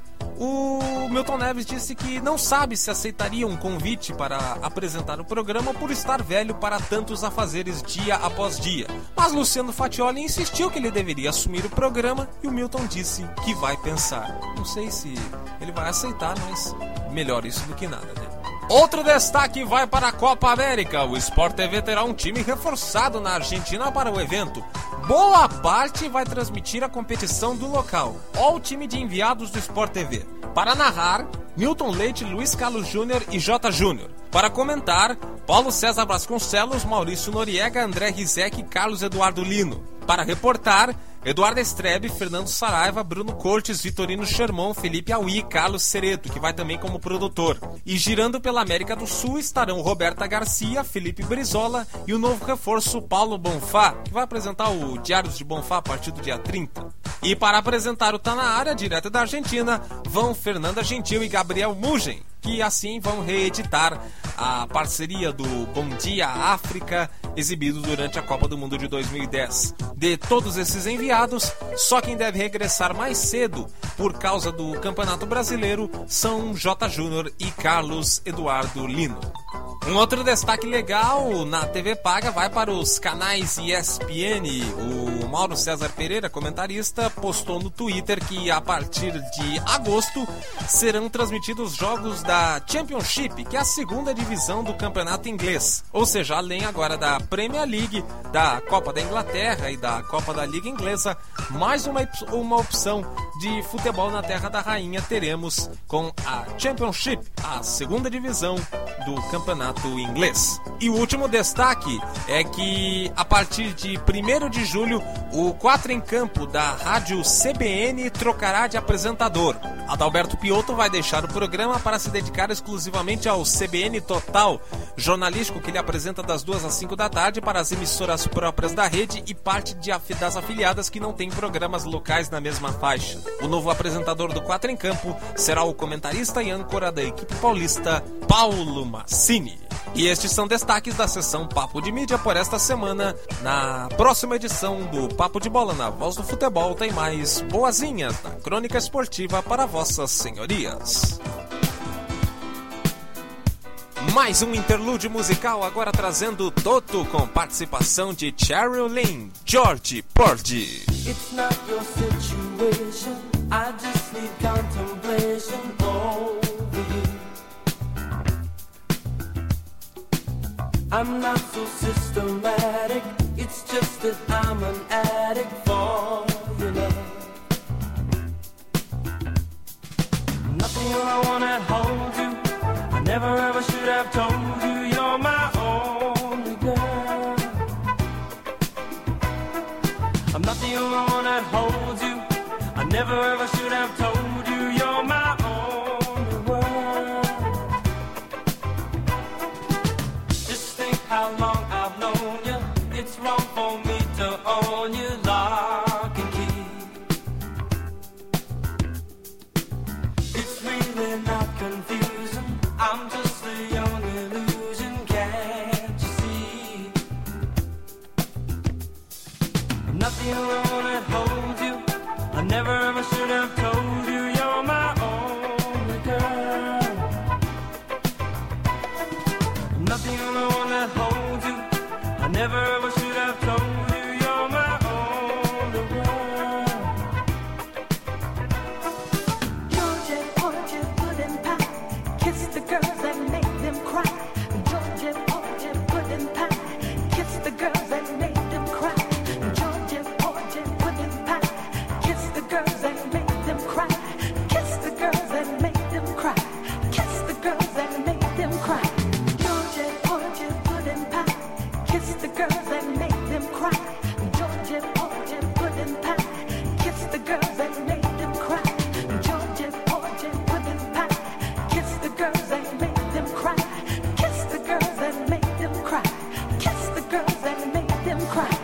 O Milton Neves disse que não sabe se aceitaria um convite para apresentar o programa por estar velho para tantos afazeres dia após dia, mas Luciano Fatioli insistiu que ele deveria assumir o programa e o Milton disse que vai pensar. Não sei se ele vai aceitar, mas melhor isso do que nada, né? Outro destaque vai para a Copa América. O Sport T V terá um time reforçado na Argentina para o evento. Boa parte vai transmitir a competição do local. Olha o time de enviados do Sport T V. Para narrar, Milton Leite, Luiz Carlos Júnior e J. Júnior. Para comentar, Paulo César Vasconcelos, Maurício Noriega, André Rizek e Carlos Eduardo Lino. Para reportar, Eduardo Estrebe, Fernando Saraiva, Bruno Cortes, Vitorino Sherman, Felipe Aui e Carlos Cereto, que vai também como produtor. E girando pela América do Sul estarão Roberta Garcia, Felipe Brizola e o novo reforço Paulo Bonfá, que vai apresentar o Diários de Bonfá a partir do dia trinta. E para apresentar o Tá Na Área, direto da Argentina, vão Fernanda Gentil e Gabriel Mugen, que assim vão reeditar a parceria do Bom Dia África, exibido durante a Copa do Mundo de dois mil e dez. De todos esses enviados, só quem deve regressar mais cedo por causa do Campeonato Brasileiro são J. Júnior e Carlos Eduardo Lino. Um outro destaque legal na T V paga vai para os canais E S P N. O Mauro César Pereira, comentarista, postou no Twitter que a partir de agosto serão transmitidos jogos da Championship, que é a segunda divisão do campeonato inglês. Ou seja, além agora da Premier League, da Copa da Inglaterra e da Copa da Liga Inglesa, mais uma, uma opção de futebol na Terra da Rainha teremos com a Championship, a segunda divisão do campeonato inglês. E o último destaque é que a partir de primeiro de julho o quatro em Campo da rádio C B N trocará de apresentador. Adalberto Piotto vai deixar o programa para se dedicar exclusivamente ao C B N Total, jornalístico que ele apresenta das duas às cinco da tarde para as emissoras próprias da rede e parte de, das afiliadas que não têm programas locais na mesma faixa. O novo apresentador do quatro em Campo será o comentarista e âncora da equipe paulista, Paulo Massini. E estes são destaques da sessão Papo de Mídia por esta semana. Na próxima edição do Papo de Bola na Voz do Futebol tem mais boazinhas da crônica esportiva para vossas senhorias. Mais um interlúdio musical agora trazendo Toto com participação de Cheryl Lynn, George Porgy. It's not your situation, I just need contemplation over you. I'm not so systematic, it's just that I'm an addict for your love. Nothing I wanna hold you, I never ever should have told you you're my only girl. I'm not the only one that holds you, I never ever should have told you you're my only world. Just think how long I've known you, it's wrong for me to own you lock and key. It's really not confusing, I'm just a young illusion, can't you see? I'm not the only one that holds you, I never ever should have told you you're my only girl. I'm not the only one that holds you, I never ever should have told you you're my only girl. Georgia, Georgia, pudding pie, kiss the girls that make them cry. Georgia, Georgia, pudding pie, kiss the girls that make them cry. Georgia, Georgia, pudding pie, kiss the girls that make them cry. Kiss the girls that make them cry. Kiss the girls that make them cry. Georgia, Georgia, pudding pie, kiss the girls that make them cry. Georgia, Georgia, pudding pie, kiss the girls that make them cry. Georgia, Georgia, pudding pie, kiss the girls that make them cry. Kiss the girls that make them cry. Kiss the girls that make them cry.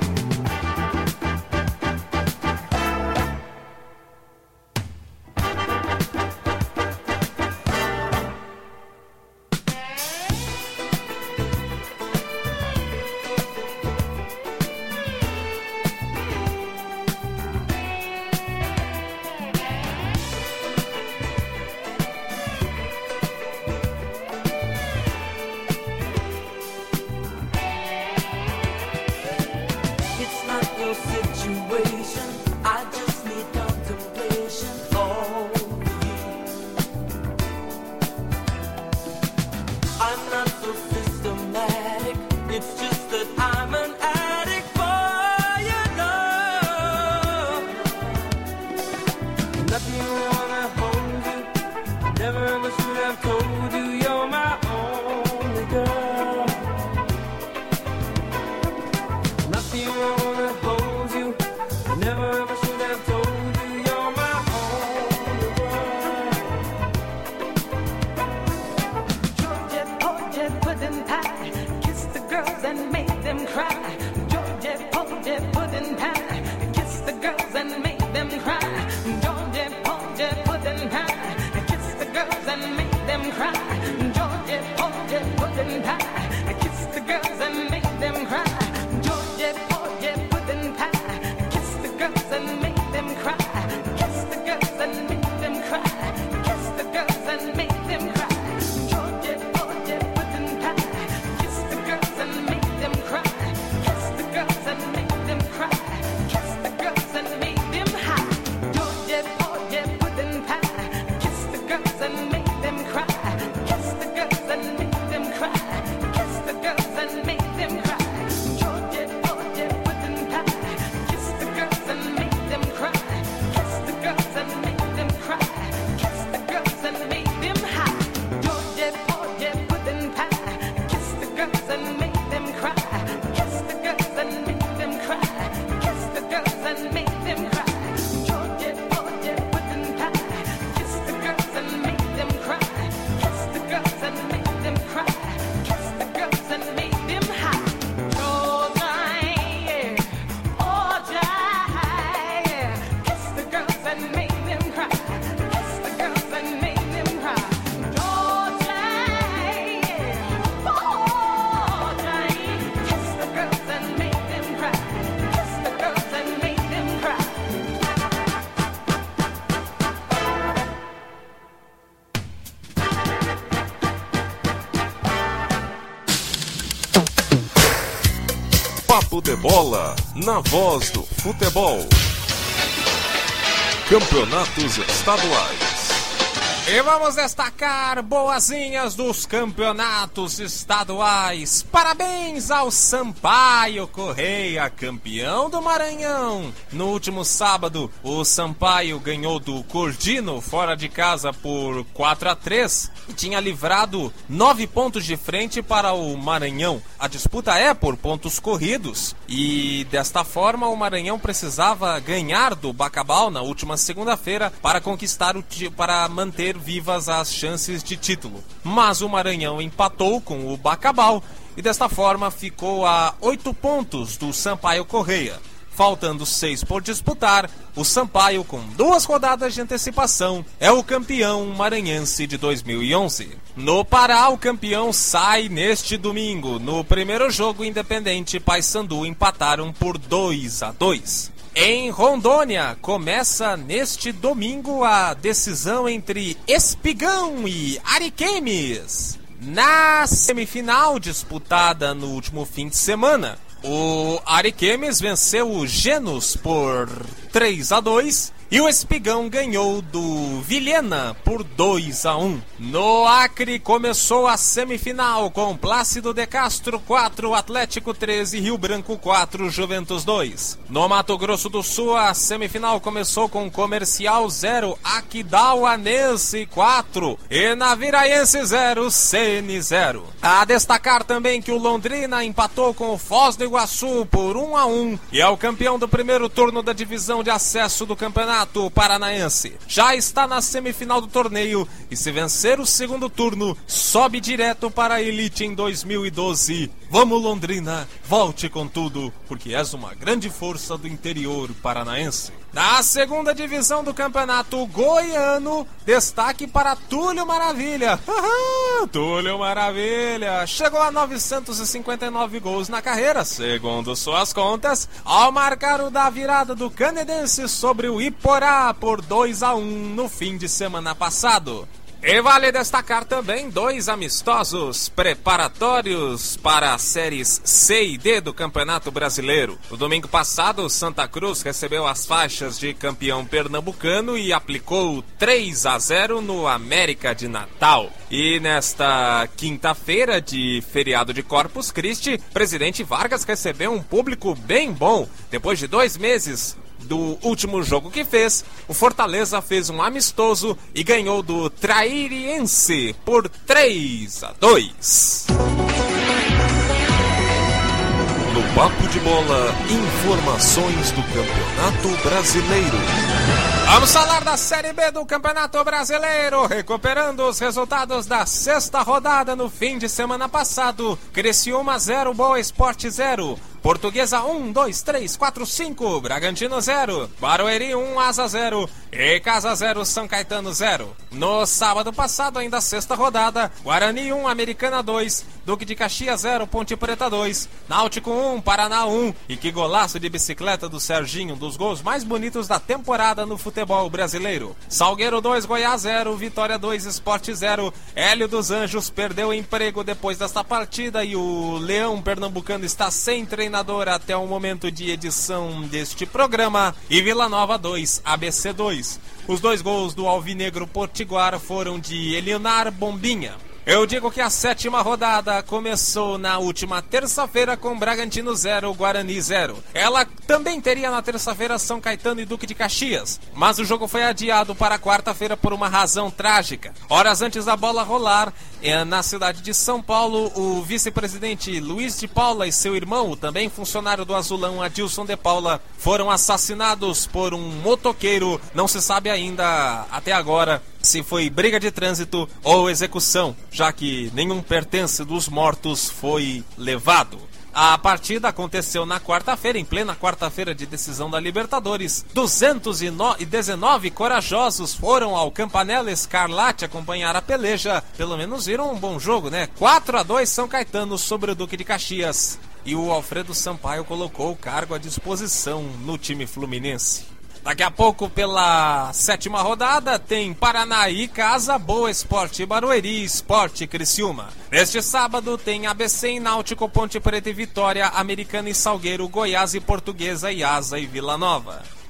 It's not your situation, I just need contemplation over you. I'm not so systematic, it's just that I'm an addict for your love. Not the only one that holds you, never ever should have told you you're my only girl. Not the only one that holds you, I never ever should have told you you're my only world. Georgia, Georgia, pudding pie, kiss the girls and make them cry. Georgia, Georgia, pudding pie, kiss the girls and make them cry. Georgia, Georgia, pudding pie, kiss the girls and make them cry. Georgia, Georgia, pudding pie, kiss the girls and make them cry. Georgia, Georgia, pudding pie, kiss the girls and make them cry. Kiss the girls and make them cry. Kiss the girls and make them cry. Georgia, Georgia, pudding pie, kiss the girls and make them cry. Kiss the girls and make them cry. Kiss the girls and make them high. Georgia, Georgia, pudding pie, kiss the girls and make them cry. Kiss the girls and make them cry. Kiss the girls and make them cry. Georgia, Georgia, pudding pie, kiss the girls and make them cry. Kiss the girls and make them cry. Kiss the girls and make them high. Georgia, Georgia, pudding pie, kiss the girls and make them cry. Kiss the girls and make them cry. Kiss the girls and make them cry. Georgia, Georgia, pudding pie, kiss the girls and make them cry. Kiss the girls and make them cry. Kiss the girls and make them high. Georgia, yeah, Georgia, yeah, kiss the girls and make them cry. Kiss the girls and make them cry. Georgia, yeah, Georgia, kiss the girls and make them cry. Kiss the girls and make them cry. Papo de Bola, na voz do futebol. Campeonatos estaduais. E vamos destacar boazinhas dos campeonatos estaduais. Parabéns ao Sampaio Correia, campeão do Maranhão. No último sábado, o Sampaio ganhou do Cordino fora de casa por quatro a três e tinha livrado nove pontos de frente para o Maranhão. A disputa é por pontos corridos e desta forma o Maranhão precisava ganhar do Bacabal na última segunda-feira para conquistar o ti- para manter vivas as chances de título. Mas o Maranhão empatou com o Bacabal e desta forma ficou a oito pontos do Sampaio Correia. Faltando seis por disputar, o Sampaio, com duas rodadas de antecipação, é o campeão maranhense de dois mil e onze. No Pará, o campeão sai neste domingo. No primeiro jogo, Independente e Paysandu empataram por dois a dois. Em Rondônia, começa neste domingo a decisão entre Espigão e Ariquemes. Na semifinal disputada no último fim de semana, o Ariquemes venceu o Genos por três a dois e o Espigão ganhou do Vilhena por dois a um. No Acre começou a semifinal com Plácido de Castro quatro, Atlético treze, Rio Branco quatro, Juventus dois. No Mato Grosso do Sul a semifinal começou com Comercial zero, Aquidauanense quatro e Naviraense zero, C N zero. A destacar também que o Londrina empatou com o Foz do Iguaçu por um a um e é o campeão do primeiro turno da divisão de acesso do campeonato paranaense. Já está na semifinal do torneio e se vencer o segundo turno, sobe direto para a elite em dois mil e doze. Vamos Londrina, volte com tudo, porque és uma grande força do interior paranaense. Na segunda divisão do campeonato goiano, destaque para Túlio Maravilha. Túlio Maravilha chegou a novecentos e cinquenta e nove gols na carreira, segundo suas contas, ao marcar o da virada do Canedense sobre o Iporá por dois a um no fim de semana passado. E vale destacar também dois amistosos preparatórios para as séries C e D do Campeonato Brasileiro. No domingo passado, Santa Cruz recebeu as faixas de campeão pernambucano e aplicou três a zero no América de Natal. E nesta quinta-feira de feriado de Corpus Christi, Presidente Vargas recebeu um público bem bom. Depois de dois meses do último jogo que fez, o Fortaleza fez um amistoso e ganhou do Trairiense por três a dois. No Papo de Bola, informações do Campeonato Brasileiro. Vamos falar da Série B do Campeonato Brasileiro, recuperando os resultados da sexta rodada no fim de semana passado. Criciúma zero, Boa Esporte zero. Portuguesa um, dois, três, quatro, cinco, Bragantino zero, Barueri um, Asa zero e Casa zero, São Caetano zero. No sábado passado, ainda sexta rodada, Guarani um, Americana dois, Duque de Caxias zero, Ponte Preta dois, Náutico um, Paraná um. E que golaço de bicicleta do Serginho, um dos gols mais bonitos da temporada no futebol brasileiro. Salgueiro dois, Goiás zero, Vitória dois, Sport zero. Hélio dos Anjos perdeu emprego depois desta partida e o Leão Pernambucano está sem treinador até o momento de edição deste programa. E Vila Nova dois, A B C dois. Os dois gols do Alvinegro Potiguar foram de Elionar Bombinha. Eu digo que a sétima rodada começou na última terça-feira com Bragantino zero, Guarani zero. Ela também teria na terça-feira São Caetano e Duque de Caxias, mas o jogo foi adiado para quarta-feira por uma razão trágica. Horas antes da bola rolar, na cidade de São Paulo, o vice-presidente Luiz de Paula e seu irmão, também funcionário do Azulão, Adilson de Paula, foram assassinados por um motoqueiro. Não se sabe ainda, até agora, se foi briga de trânsito ou execução, já que nenhum pertence dos mortos foi levado. A partida aconteceu na quarta-feira, em plena quarta-feira de decisão da Libertadores. duzentos e dezenove corajosos foram ao Campanella Escarlate acompanhar a peleja. Pelo menos viram um bom jogo, né? quatro a dois São Caetano sobre o Duque de Caxias. E o Alfredo Sampaio colocou o cargo à disposição no time fluminense. Daqui a pouco, pela sétima rodada, tem Paraná e Casa, Boa Esporte Barueri, Esporte Criciúma. Neste sábado tem A B C e Náutico, Ponte Preta e Vitória, Americana e Salgueiro, Goiás e Portuguesa e Asa e Vila Nova.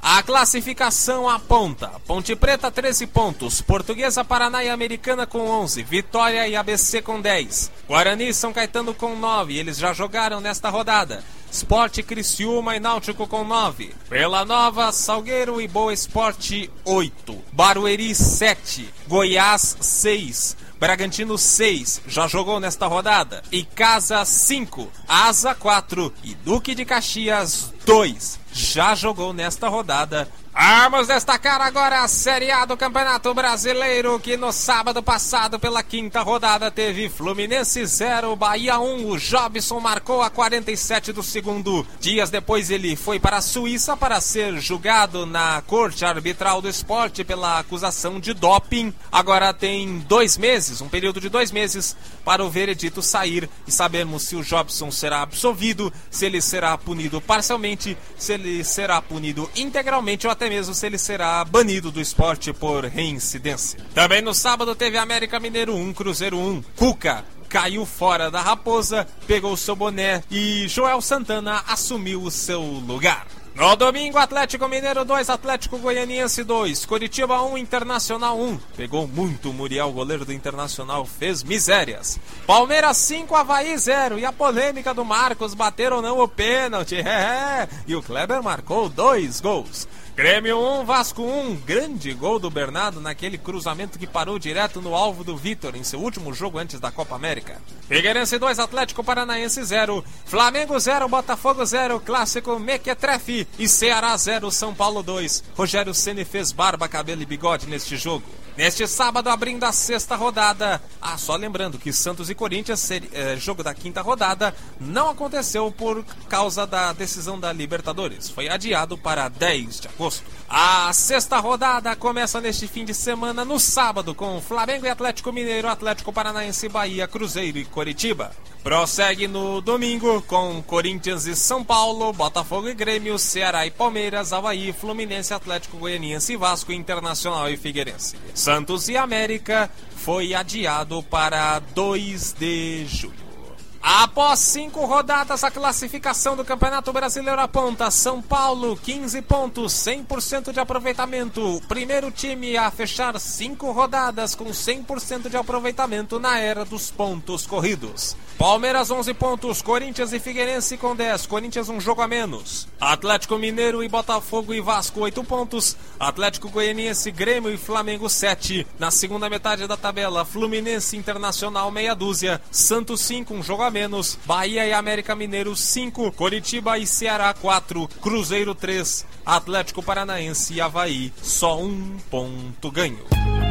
A classificação aponta: Ponte Preta treze pontos, Portuguesa, Paraná e Americana com onze, Vitória e A B C com dez, Guarani e São Caetano com nove, eles já jogaram nesta rodada. Sport, Criciúma e Náutico com nove, Vila Nova, Salgueiro e Boa Esporte oito, Barueri sete, Goiás seis, Bragantino seis, já jogou nesta rodada, Icasa cinco, Asa quatro e Duque de Caxias dois, já jogou nesta rodada. Vamos destacar agora a Série A do Campeonato Brasileiro, que no sábado passado, pela quinta rodada, teve Fluminense zero, Bahia um. O Jobson marcou a quarenta e sete do segundo. Dias depois ele foi para a Suíça para ser julgado na Corte Arbitral do Esporte pela acusação de doping. Agora tem dois meses, um período de dois meses, para o veredito sair e sabermos se o Jobson será absolvido, se ele será punido parcialmente, se ele será punido integralmente ou até mesmo se ele será banido do esporte por reincidência. Também no sábado teve América Mineiro um, Cruzeiro um. Cuca caiu fora da Raposa, pegou seu boné e Joel Santana assumiu o seu lugar. No domingo, Atlético Mineiro dois, Atlético Goianiense dois, Coritiba um, Internacional um. Pegou muito o Muriel, goleiro do Internacional, fez misérias. Palmeiras cinco, Avaí zero. E a polêmica do Marcos, bater ou não o pênalti. É, é. E o Kleber marcou dois gols. Grêmio um, Vasco um, grande gol do Bernardo naquele cruzamento que parou direto no alvo do Vitor em seu último jogo antes da Copa América. Figueirense dois, Atlético Paranaense zero, Flamengo zero, Botafogo zero, Clássico Mequetrefe e Ceará zero, São Paulo dois. Rogério Ceni fez barba, cabelo e bigode neste jogo. Neste sábado, abrindo a sexta rodada. Ah, só lembrando que Santos e Corinthians, ser, eh, jogo da quinta rodada, não aconteceu por causa da decisão da Libertadores. Foi adiado para dez de agosto. A sexta rodada começa neste fim de semana, no sábado, com Flamengo e Atlético Mineiro, Atlético Paranaense, Bahia, Cruzeiro e Coritiba. Prossegue no domingo com Corinthians e São Paulo, Botafogo e Grêmio, Ceará e Palmeiras, Avaí, Fluminense, Atlético Goianiense e Vasco, Internacional e Figueirense. Santos e América foi adiado para dois de julho. Após cinco rodadas, a classificação do Campeonato Brasileiro aponta: São Paulo, quinze pontos, cem por cento de aproveitamento. O primeiro time a fechar cinco rodadas com cem por cento de aproveitamento na era dos pontos corridos. Palmeiras, onze pontos, Corinthians e Figueirense com dez, Corinthians um jogo a menos. Atlético Mineiro e Botafogo e Vasco, oito pontos, Atlético Goianiense, Grêmio e Flamengo, sete. Na segunda metade da tabela, Fluminense Internacional, meia dúzia, Santos cinco, um jogo a menos, Bahia e América Mineiro, cinco, Coritiba e Ceará, quatro, Cruzeiro, três, Atlético Paranaense e Avaí, só um ponto ganho.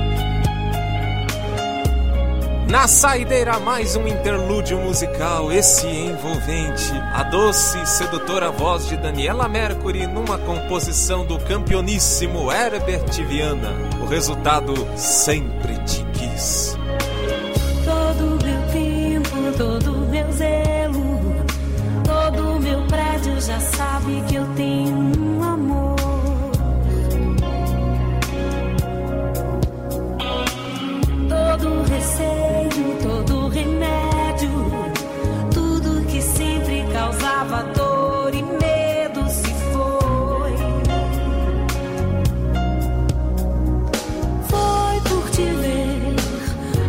Na saideira, mais um interlúdio musical, esse envolvente, a doce e sedutora voz de Daniela Mercury numa composição do campeoníssimo Herbert Viana. O resultado, Sempre Te Quis. Todo meu tempo, todo meu zelo, todo meu prédio já sabe que eu tenho um amor. Todo receio, todo remédio, tudo que sempre causava dor e medo se foi. Foi por te ver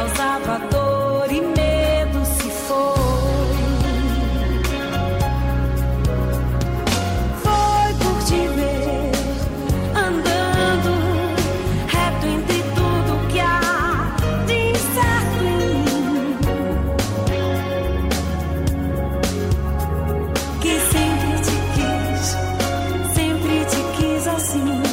causava dor e medo se foi. Foi por te ver andando reto entre tudo que há de incerto em mim, que sempre te quis, sempre te quis assim.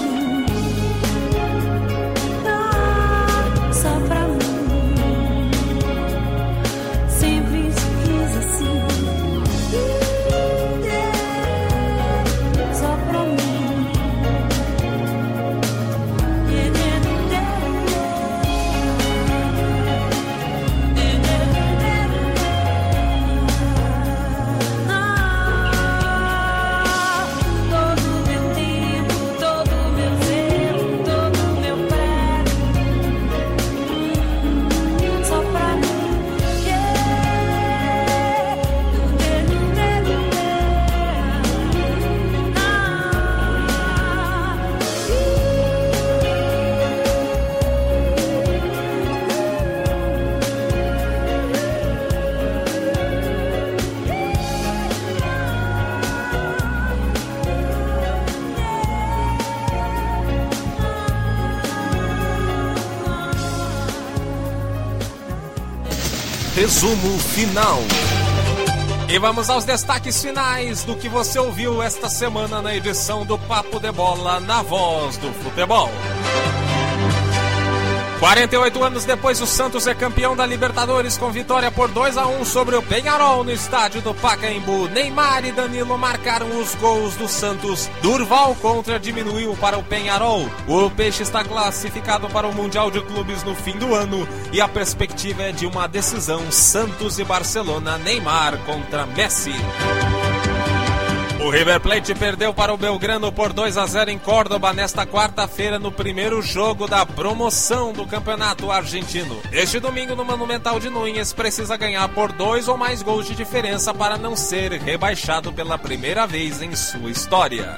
Resumo final. E vamos aos destaques finais do que você ouviu esta semana na edição do Papo de Bola na Voz do Futebol. quarenta e oito anos depois, o Santos é campeão da Libertadores com vitória por dois a um sobre o Peñarol no estádio do Pacaembu. Neymar e Danilo marcaram os gols do Santos. Durval contra diminuiu para o Peñarol. O Peixe está classificado para o Mundial de Clubes no fim do ano e a perspectiva é de uma decisão Santos e Barcelona. Neymar contra Messi. O River Plate perdeu para o Belgrano por dois a zero em Córdoba nesta quarta-feira no primeiro jogo da promoção do Campeonato Argentino. Este domingo no Monumental de Núñez precisa ganhar por dois ou mais gols de diferença para não ser rebaixado pela primeira vez em sua história.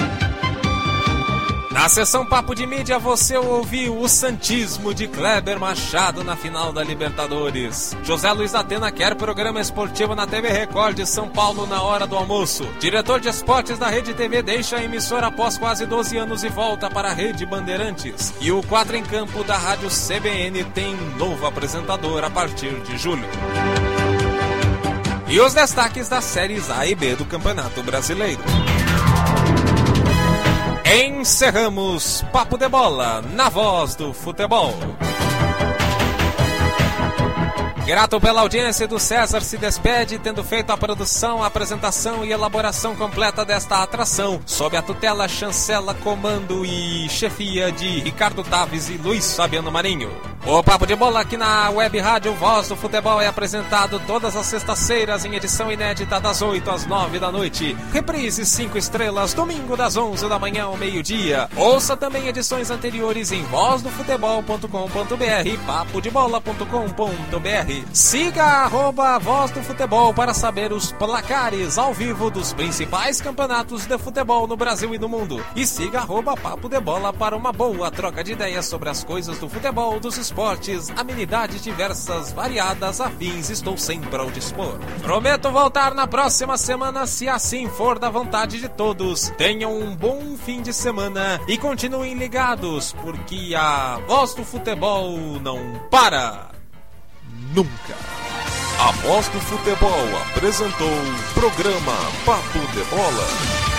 Na sessão Papo de Mídia você ouviu o santismo de Kleber Machado na final da Libertadores. José Luiz Atena quer programa esportivo na T V Record de São Paulo na hora do almoço. Diretor de esportes da Rede T V deixa a emissora após quase doze anos e volta para a Rede Bandeirantes. E o Quatro em Campo da Rádio C B N tem um novo apresentador a partir de julho. E os destaques das séries A e B do Campeonato Brasileiro. Encerramos Papo de Bola na Voz do Futebol. Grato pela audiência, do César se despede, tendo feito a produção, a apresentação e elaboração completa desta atração, sob a tutela, chancela, comando e chefia de Ricardo Taves e Luiz Fabiano Marinho. O Papo de Bola aqui na Web Rádio Voz do Futebol é apresentado todas as sextas-feiras em edição inédita das oito às nove da noite. Reprise cinco estrelas, domingo das onze da manhã ao meio-dia. Ouça também edições anteriores em voz do futebol ponto com ponto b r e papo de bola ponto com ponto b r. Siga a arroba Voz do Futebol para saber os placares ao vivo dos principais campeonatos de futebol no Brasil e no mundo. E siga a arroba Papo de Bola para uma boa troca de ideias sobre as coisas do futebol, dos esportes, amenidades diversas, variadas, afins. Estou sempre ao dispor. Prometo voltar na próxima semana, se assim for da vontade de todos. Tenham um bom fim de semana e continuem ligados, porque a Voz do Futebol não para nunca. A Voz do Futebol apresentou o programa Papo de Bola.